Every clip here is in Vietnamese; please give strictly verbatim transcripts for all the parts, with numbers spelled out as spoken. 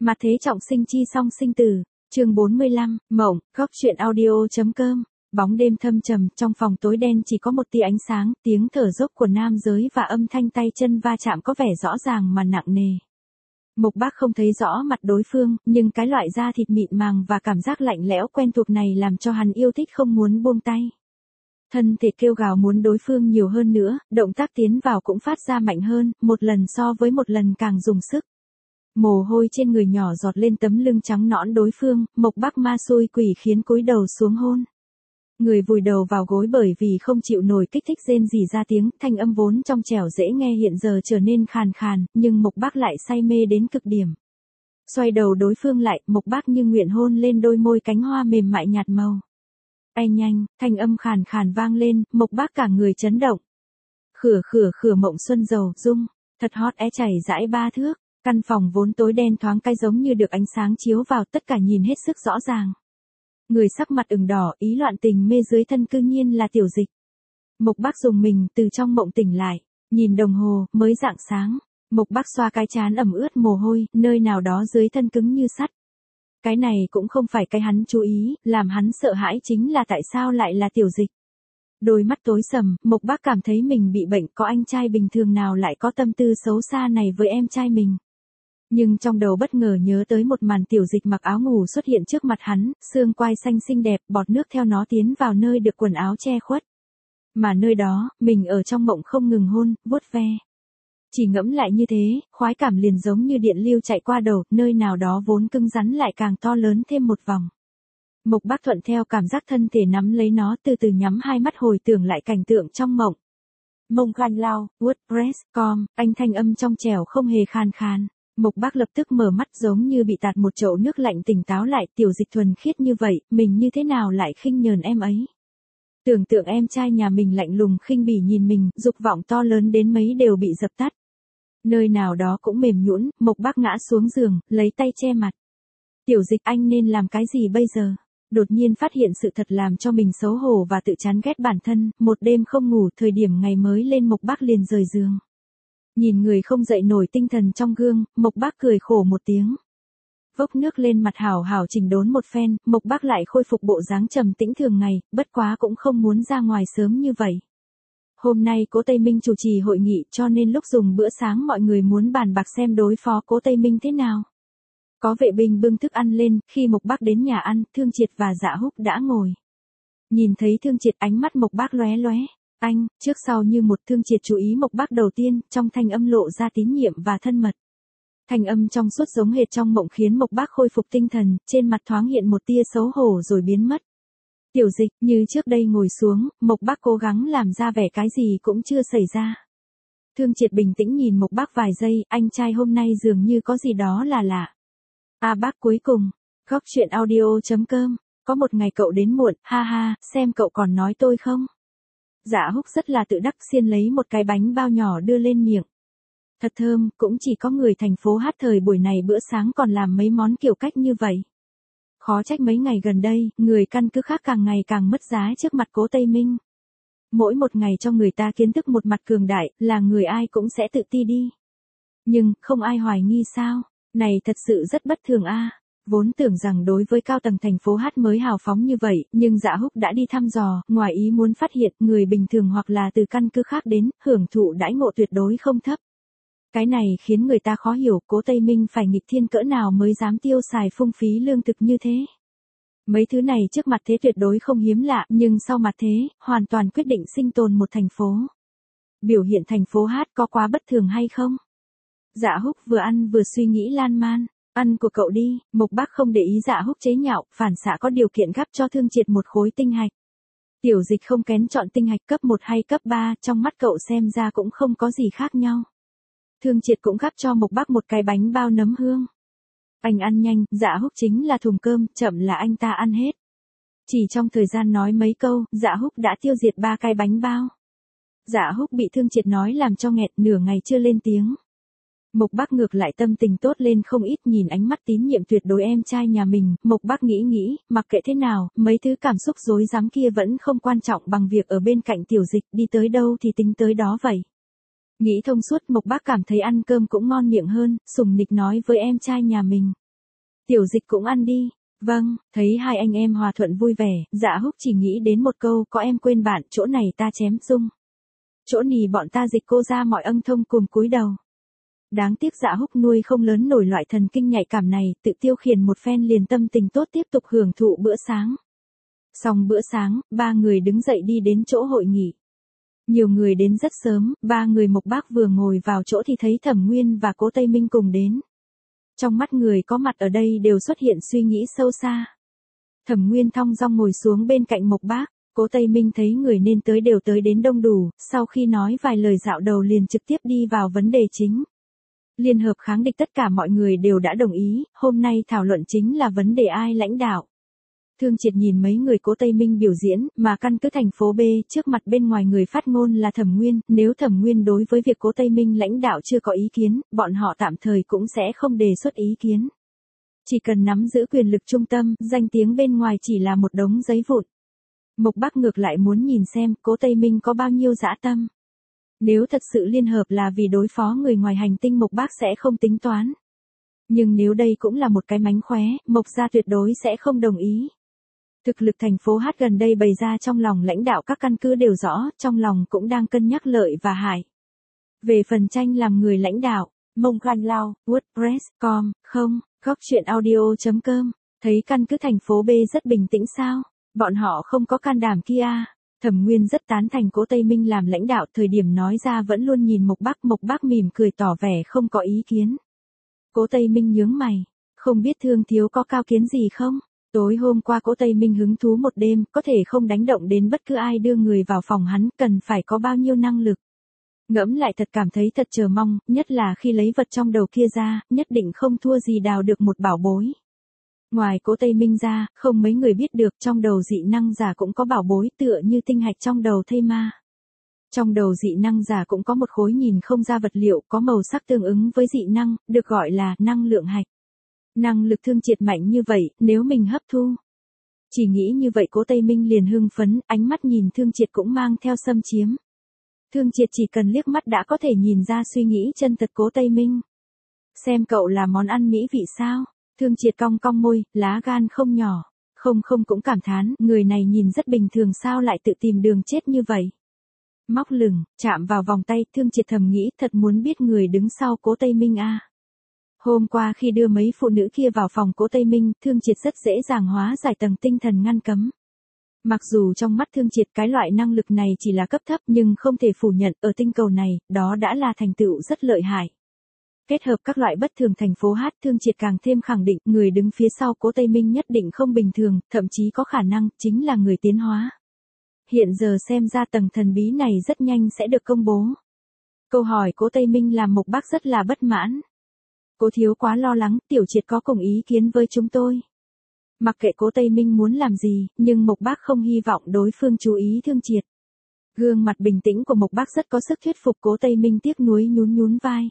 Mà thế trọng sinh chi song sinh tử. Chương bốn mươi lăm, Mộng, góc truyện audio.com. Bóng đêm thâm trầm, trong phòng tối đen chỉ có một tia ánh sáng, tiếng thở dốc của nam giới và âm thanh tay chân va chạm có vẻ rõ ràng mà nặng nề. Mộc Bác không thấy rõ mặt đối phương, nhưng cái loại da thịt mịn màng và cảm giác lạnh lẽo quen thuộc này làm cho hắn yêu thích không muốn buông tay. Thân thể kêu gào muốn đối phương nhiều hơn nữa, động tác tiến vào cũng phát ra mạnh hơn, một lần so với một lần càng dùng sức. Mồ hôi trên người nhỏ giọt lên tấm lưng trắng nõn đối phương, Mộc Bác ma xui quỷ khiến cúi đầu xuống hôn. Người vùi đầu vào gối bởi vì không chịu nổi kích thích rên rỉ ra tiếng, thanh âm vốn trong trẻo dễ nghe hiện giờ trở nên khàn khàn, nhưng Mộc Bác lại say mê đến cực điểm. Xoay đầu đối phương lại, Mộc Bác như nguyện hôn lên đôi môi cánh hoa mềm mại nhạt màu. Ai nhanh, thanh âm khàn khàn vang lên, Mộc Bác cả người chấn động. Khửa khửa khửa mộng xuân dầu, dung, thật hot é chảy dãi ba thước, căn phòng vốn tối đen thoáng cái giống như được ánh sáng chiếu vào, tất cả nhìn hết sức rõ ràng. Người sắc mặt ửng đỏ, ý loạn tình mê dưới thân cư nhiên là Tiểu Dịch. Mộc Bác dùng mình từ trong mộng tỉnh lại, nhìn đồng hồ, mới rạng sáng. Mộc Bác xoa cái trán ẩm ướt mồ hôi, nơi nào đó dưới thân cứng như sắt. Cái này cũng không phải cái hắn chú ý, làm hắn sợ hãi chính là tại sao lại là Tiểu Dịch. Đôi mắt tối sầm, Mộc Bác cảm thấy mình bị bệnh, có anh trai bình thường nào lại có tâm tư xấu xa này với em trai mình. Nhưng trong đầu bất ngờ nhớ tới một màn Tiểu Dịch mặc áo ngủ xuất hiện trước mặt hắn, xương quai xanh xinh đẹp, bọt nước theo nó tiến vào nơi được quần áo che khuất. Mà nơi đó, mình ở trong mộng không ngừng hôn, vuốt ve. Chỉ ngẫm lại như thế, khoái cảm liền giống như điện lưu chạy qua đầu, nơi nào đó vốn cứng rắn lại càng to lớn thêm một vòng. Mộc Bác thuận theo cảm giác thân thể nắm lấy nó, từ từ nhắm hai mắt hồi tưởng lại cảnh tượng trong mộng. Mông gan lao, WordPress, com, anh thanh âm trong trẻo không hề khan khan. Mộc Bác lập tức mở mắt giống như bị tạt một chậu nước lạnh tỉnh táo lại, Tiểu Dịch thuần khiết như vậy, mình như thế nào lại khinh nhờn em ấy. Tưởng tượng em trai nhà mình lạnh lùng khinh bỉ nhìn mình, dục vọng to lớn đến mấy đều bị dập tắt. Nơi nào đó cũng mềm nhũn, Mộc Bác ngã xuống giường, lấy tay che mặt. Tiểu Dịch, anh nên làm cái gì bây giờ? Đột nhiên phát hiện sự thật làm cho mình xấu hổ và tự chán ghét bản thân, một đêm không ngủ, thời điểm ngày mới lên Mộc Bác liền rời giường. Nhìn người không dậy nổi tinh thần trong gương, Mộc Bác cười khổ một tiếng. Vốc nước lên mặt hảo hảo chỉnh đốn một phen, Mộc Bác lại khôi phục bộ dáng trầm tĩnh thường ngày, bất quá cũng không muốn ra ngoài sớm như vậy. Hôm nay Cố Tây Minh chủ trì hội nghị cho nên lúc dùng bữa sáng mọi người muốn bàn bạc xem đối phó Cố Tây Minh thế nào. Có vệ binh bưng thức ăn lên, khi Mộc Bác đến nhà ăn, Thương Triệt và Dạ Húc đã ngồi. Nhìn thấy Thương Triệt ánh mắt Mộc Bác lóe lóe. Anh, trước sau như một. Thương Triệt chú ý Mộc Bác đầu tiên, trong thanh âm lộ ra tín nhiệm và thân mật. Thanh âm trong suốt giống hệt trong mộng khiến Mộc Bác khôi phục tinh thần, trên mặt thoáng hiện một tia xấu hổ rồi biến mất. Tiểu Dịch, như trước đây ngồi xuống, Mộc Bác cố gắng làm ra vẻ cái gì cũng chưa xảy ra. Thương Triệt bình tĩnh nhìn Mộc Bác vài giây, anh trai hôm nay dường như có gì đó là lạ. À bác cuối cùng, góc truyện audio.com, có một ngày cậu đến muộn, ha ha, xem cậu còn nói tôi không? Dạ Húc rất là tự đắc xiên lấy một cái bánh bao nhỏ đưa lên miệng. Thật thơm, cũng chỉ có người thành phố Hát thời buổi này bữa sáng còn làm mấy món kiểu cách như vậy. Khó trách mấy ngày gần đây, người căn cứ khác càng ngày càng mất giá trước mặt Cố Tây Minh. Mỗi một ngày cho người ta kiến thức một mặt cường đại, là người ai cũng sẽ tự ti đi. Nhưng, không ai hoài nghi sao, này thật sự rất bất thường a. Vốn tưởng rằng đối với cao tầng thành phố Hát mới hào phóng như vậy, nhưng Dạ Húc đã đi thăm dò, ngoài ý muốn phát hiện, người bình thường hoặc là từ căn cứ khác đến, hưởng thụ đãi ngộ tuyệt đối không thấp. Cái này khiến người ta khó hiểu, Cố Tây Minh phải nghịch thiên cỡ nào mới dám tiêu xài phung phí lương thực như thế. Mấy thứ này trước mặt thế tuyệt đối không hiếm lạ, nhưng sau mặt thế, hoàn toàn quyết định sinh tồn một thành phố. Biểu hiện thành phố Hát có quá bất thường hay không? Dạ Húc vừa ăn vừa suy nghĩ lan man. Ăn của cậu đi. Mộc Bác không để ý Dạ Húc chế nhạo, phản xạ có điều kiện gắp cho Thương Triệt một khối tinh hạch. Tiểu Dịch không kén chọn tinh hạch cấp một hay cấp ba, trong mắt cậu xem ra cũng không có gì khác nhau. Thương Triệt cũng gắp cho Mộc Bác một cái bánh bao nấm hương. Anh ăn nhanh, Dạ Húc chính là thùng cơm, chậm là anh ta ăn hết. Chỉ trong thời gian nói mấy câu, Dạ Húc đã tiêu diệt ba cái bánh bao. Dạ Húc bị Thương Triệt nói làm cho nghẹt, nửa ngày chưa lên tiếng. Mộc Bác ngược lại tâm tình tốt lên không ít, nhìn ánh mắt tín nhiệm tuyệt đối em trai nhà mình, Mộc Bác nghĩ nghĩ, mặc kệ thế nào, mấy thứ cảm xúc rối rắm kia vẫn không quan trọng bằng việc ở bên cạnh Tiểu Dịch, đi tới đâu thì tính tới đó vậy. Nghĩ thông suốt, Mộc Bác cảm thấy ăn cơm cũng ngon miệng hơn, sùng nịch nói với em trai nhà mình. Tiểu Dịch cũng ăn đi. Vâng, thấy hai anh em hòa thuận vui vẻ, Dạ Húc chỉ nghĩ đến một câu, có em quên bạn, chỗ này ta chém Dung. Chỗ nì bọn ta dịch cô ra mọi ân thông cùng cúi đầu. Đáng tiếc Dạ Húc nuôi không lớn nổi loại thần kinh nhạy cảm này, tự tiêu khiển một phen liền tâm tình tốt tiếp tục hưởng thụ bữa sáng. Xong bữa sáng, ba người đứng dậy đi đến chỗ hội nghị. Nhiều người đến rất sớm, ba người Mộc Bác vừa ngồi vào chỗ thì thấy Thẩm Nguyên và Cố Tây Minh cùng đến. Trong mắt người có mặt ở đây đều xuất hiện suy nghĩ sâu xa. Thẩm Nguyên thong dong ngồi xuống bên cạnh Mộc Bác, Cố Tây Minh thấy người nên tới đều tới đến đông đủ, sau khi nói vài lời dạo đầu liền trực tiếp đi vào vấn đề chính. Liên hợp kháng địch tất cả mọi người đều đã đồng ý, hôm nay thảo luận chính là vấn đề ai lãnh đạo. Thương Triệt nhìn mấy người Cố Tây Minh biểu diễn, mà căn cứ thành phố B, trước mặt bên ngoài người phát ngôn là Thẩm Nguyên, nếu Thẩm Nguyên đối với việc Cố Tây Minh lãnh đạo chưa có ý kiến, bọn họ tạm thời cũng sẽ không đề xuất ý kiến. Chỉ cần nắm giữ quyền lực trung tâm, danh tiếng bên ngoài chỉ là một đống giấy vụn. Mộc Bác ngược lại muốn nhìn xem Cố Tây Minh có bao nhiêu dã tâm. Nếu thật sự liên hợp là vì đối phó người ngoài hành tinh, Mộc Bác sẽ không tính toán. Nhưng nếu đây cũng là một cái mánh khóe, Mộc gia tuyệt đối sẽ không đồng ý. Thực lực thành phố H gần đây bày ra trong lòng lãnh đạo các căn cứ đều rõ, trong lòng cũng đang cân nhắc lợi và hại. Về phần tranh làm người lãnh đạo, Mông Khan Lao, WordPress chấm com, không, góc chuyện audio chấm com, thấy căn cứ thành phố B rất bình tĩnh sao, bọn họ không có can đảm kia. Thẩm Nguyên rất tán thành Cố Tây Minh làm lãnh đạo, thời điểm nói ra vẫn luôn nhìn Mộc Bác, Mộc Bác mỉm cười tỏ vẻ không có ý kiến. Cố Tây Minh nhướng mày, không biết Thương thiếu có cao kiến gì không? Tối hôm qua Cố Tây Minh hứng thú một đêm, có thể không đánh động đến bất cứ ai đưa người vào phòng hắn, cần phải có bao nhiêu năng lực. Ngẫm lại thật cảm thấy thật chờ mong, nhất là khi lấy vật trong đầu kia ra, nhất định không thua gì đào được một bảo bối. Ngoài Cố Tây Minh ra, không mấy người biết được trong đầu dị năng giả cũng có bảo bối tựa như tinh hạch trong đầu thây ma. Trong đầu dị năng giả cũng có một khối nhìn không ra vật liệu có màu sắc tương ứng với dị năng, được gọi là năng lượng hạch. Năng lực Thương Triệt mạnh như vậy, nếu mình hấp thu. Chỉ nghĩ như vậy Cố Tây Minh liền hưng phấn, ánh mắt nhìn Thương Triệt cũng mang theo xâm chiếm. Thương Triệt chỉ cần liếc mắt đã có thể nhìn ra suy nghĩ chân thật Cố Tây Minh. Xem cậu là món ăn mỹ vị sao? Thương Triệt cong cong môi, lá gan không nhỏ. Không không cũng cảm thán, người này nhìn rất bình thường sao lại tự tìm đường chết như vậy. Móc lửng, chạm vào vòng tay, Thương Triệt thầm nghĩ thật muốn biết người đứng sau Cố Tây Minh a. À. Hôm qua khi đưa mấy phụ nữ kia vào phòng Cố Tây Minh, Thương Triệt rất dễ dàng hóa giải tầng tinh thần ngăn cấm. Mặc dù trong mắt Thương Triệt cái loại năng lực này chỉ là cấp thấp nhưng không thể phủ nhận ở tinh cầu này, đó đã là thành tựu rất lợi hại. Kết hợp các loại bất thường thành phố H, Thương Triệt càng thêm khẳng định người đứng phía sau Cố Tây Minh nhất định không bình thường, thậm chí có khả năng chính là người tiến hóa. Hiện giờ xem ra tầng thần bí này rất nhanh sẽ được công bố. Câu hỏi Cố Tây Minh làm Mộc Bác rất là bất mãn. Cố thiếu quá lo lắng, Tiểu Triệt có cùng ý kiến với chúng tôi. Mặc kệ Cố Tây Minh muốn làm gì, nhưng Mộc Bác không hy vọng đối phương chú ý Thương Triệt. Gương mặt bình tĩnh của Mộc Bác rất có sức thuyết phục Cố Tây Minh, tiếc nuối nhún nhún vai.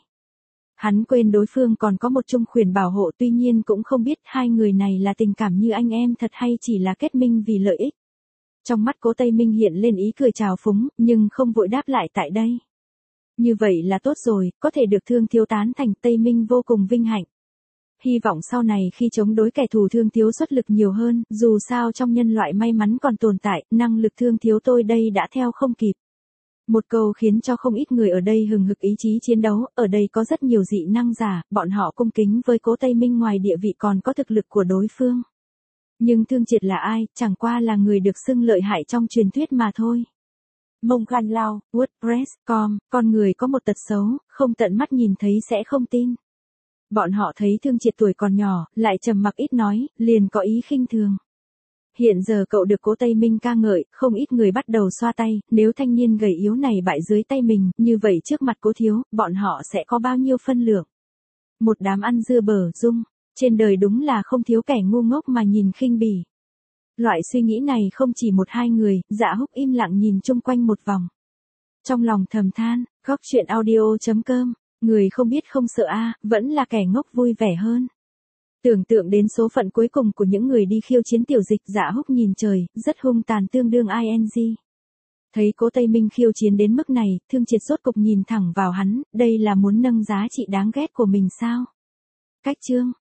Hắn quên đối phương còn có một chung khuyển bảo hộ, tuy nhiên cũng không biết hai người này là tình cảm như anh em thật hay chỉ là kết minh vì lợi ích. Trong mắt Cố Tây Minh hiện lên ý cười trào phúng, nhưng không vội đáp lại tại đây. Như vậy là tốt rồi, có thể được Thương thiếu tán thành, Tây Minh vô cùng vinh hạnh. Hy vọng sau này khi chống đối kẻ thù Thương thiếu xuất lực nhiều hơn, dù sao trong nhân loại may mắn còn tồn tại, năng lực Thương thiếu tôi đây đã theo không kịp. Một câu khiến cho không ít người ở đây hừng hực ý chí chiến đấu, ở đây có rất nhiều dị năng giả, bọn họ cung kính với Cố Tây Minh, ngoài địa vị còn có thực lực của đối phương. Nhưng Thương Triệt là ai, chẳng qua là người được xưng lợi hại trong truyền thuyết mà thôi. Mông Khan Lao, WordPress chấm com, con người có một tật xấu, không tận mắt nhìn thấy sẽ không tin. Bọn họ thấy Thương Triệt tuổi còn nhỏ, lại trầm mặc ít nói, liền có ý khinh thường. Hiện giờ cậu được Cố Tây Minh ca ngợi, không ít người bắt đầu xoa tay, nếu thanh niên gầy yếu này bại dưới tay mình, như vậy trước mặt Cố thiếu, bọn họ sẽ có bao nhiêu phân lượng. Một đám ăn dưa bở Dung, trên đời đúng là không thiếu kẻ ngu ngốc mà nhìn khinh bỉ. Loại suy nghĩ này không chỉ một hai người, Dạ Húc im lặng nhìn chung quanh một vòng. Trong lòng thầm than, góc chuyện audio chấm com, người không biết không sợ a, vẫn là kẻ ngốc vui vẻ hơn. Tưởng tượng đến số phận cuối cùng của những người đi khiêu chiến Tiểu Dịch, Dạ Húc nhìn trời, rất hung tàn tương đương ing. Thấy Cố Tây Minh khiêu chiến đến mức này, Thương Triệt rốt cục nhìn thẳng vào hắn, đây là muốn nâng giá trị đáng ghét của mình sao? Cách chương